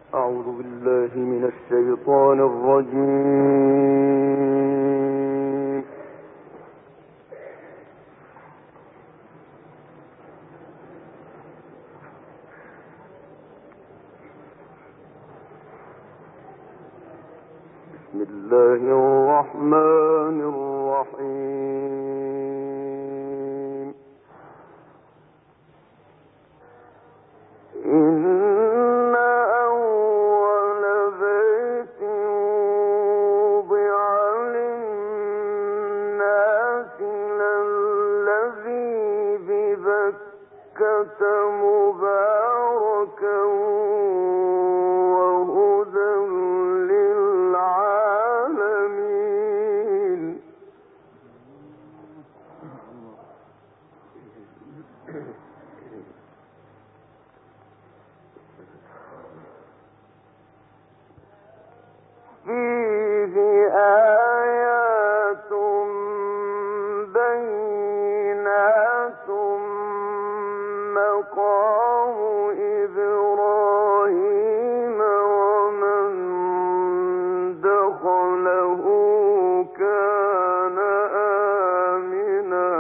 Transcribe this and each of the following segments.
أعوذ بالله من الشيطان الرجيم. بسم الله الرحمن الرحيم. إن أول بيت وضع للناس للذي ببكة مباركا وهدى للعالمين. فيه آيات بينات مقام إبراهيم ومن دخله كان آمنا.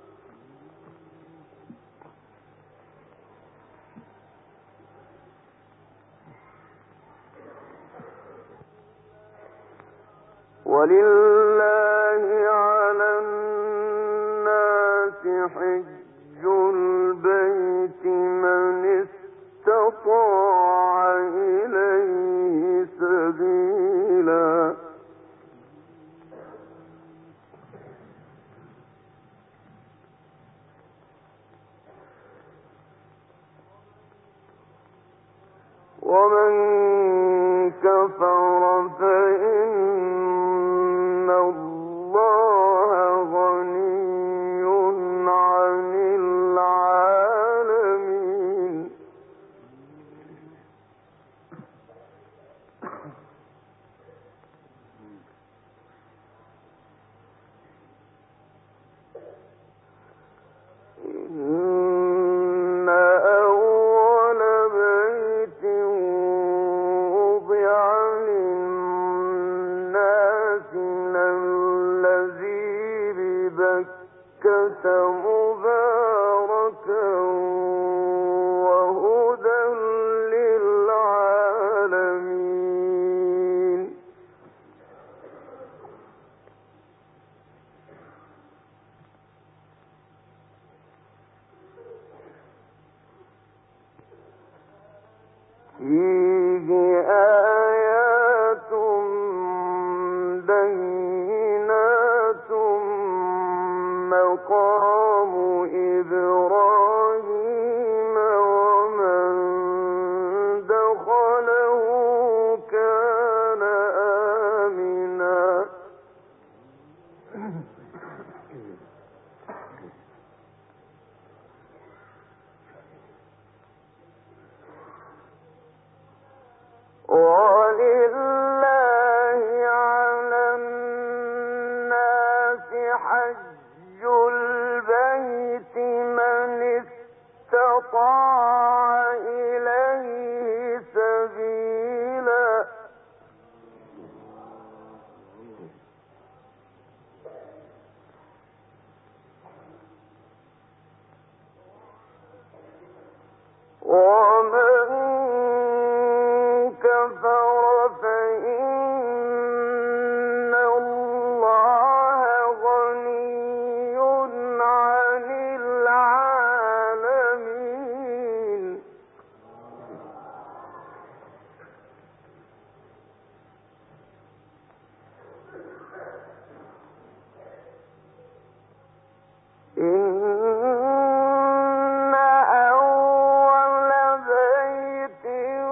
ولله على الناس حج البيت من استطاع إليه سبيلا. ومن كفر فإن الله غني عن العالمين. إن أول بيت وضع للناس للذي ببكة مباركا وهدى للعالمين. فيه آيات بينات مقام إبراهيم ومن دخله كان آمنا. ولله على الناس حج البيت من استطاع إليه سبيلا. ومن كفر فإن الله غني عن العالمين. إن أول بيت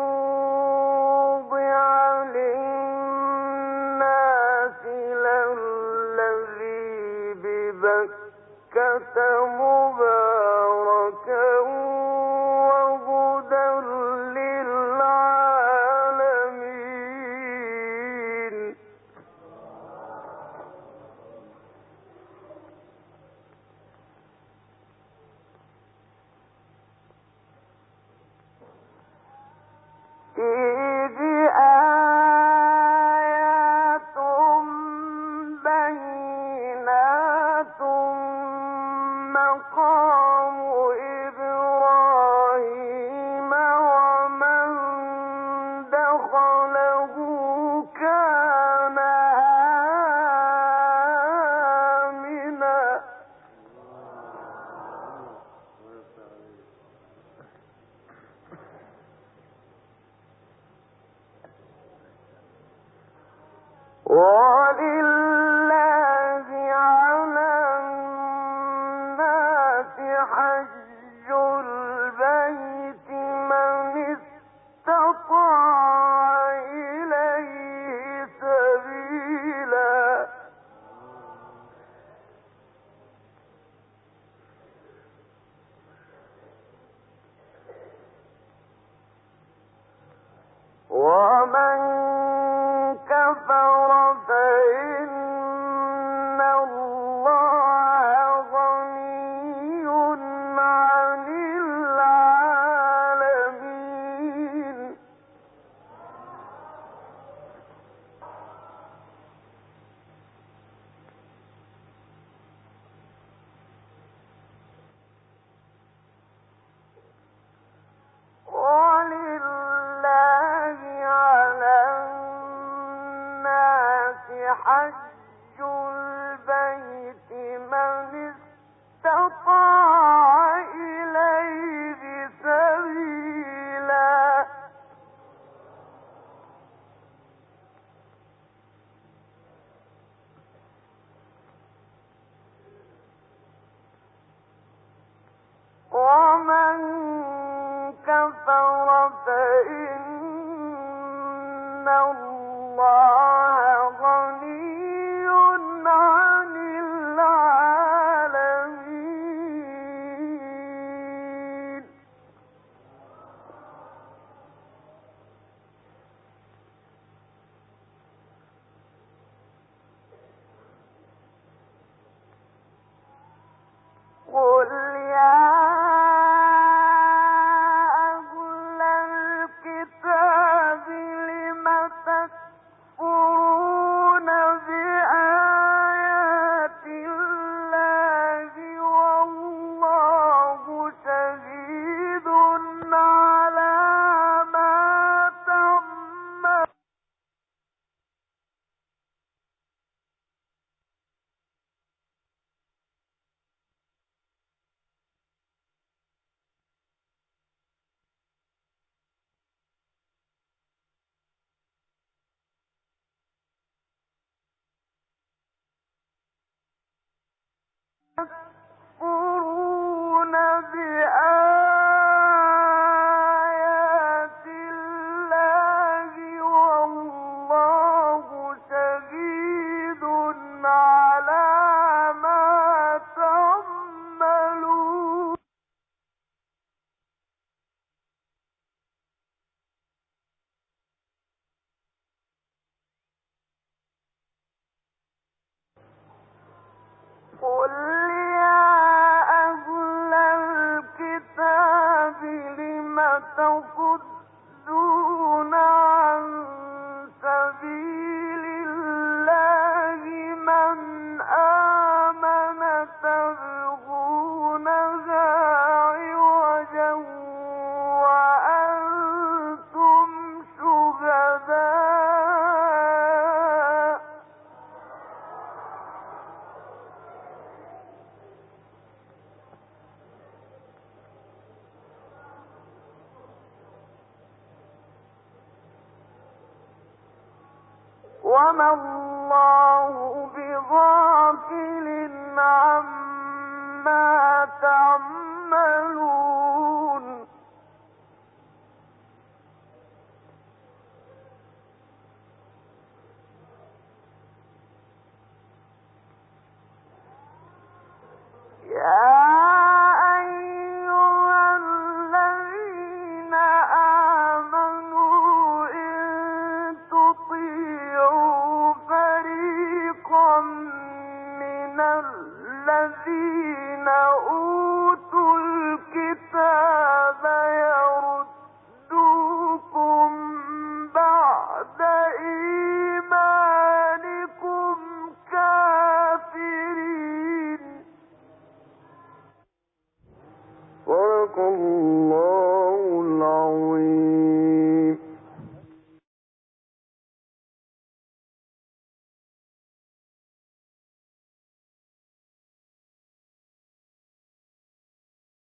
وضع للناس للذي ببكة مباركا وهدى للعالمين. فيه ولله على الناس حج البيت من استطاع إليه سبيلا ومن كفر فإن الله غني عن العالمين ولله على الناس حج البيت من استطاع إليه سبيلا ومن كفر فإن الله غني عن العالمين قل يا أهل الكتاب لم تكفرون بآيات الله والله شهيد على ما تعملون يكفرون بآيات الله والله شهيد على ما تعملون قل يا أهل الكتاب لم تصدون عن سبيل الله من آمن تبغونها عوجا وأنتم شهداء وما الله بغافل عما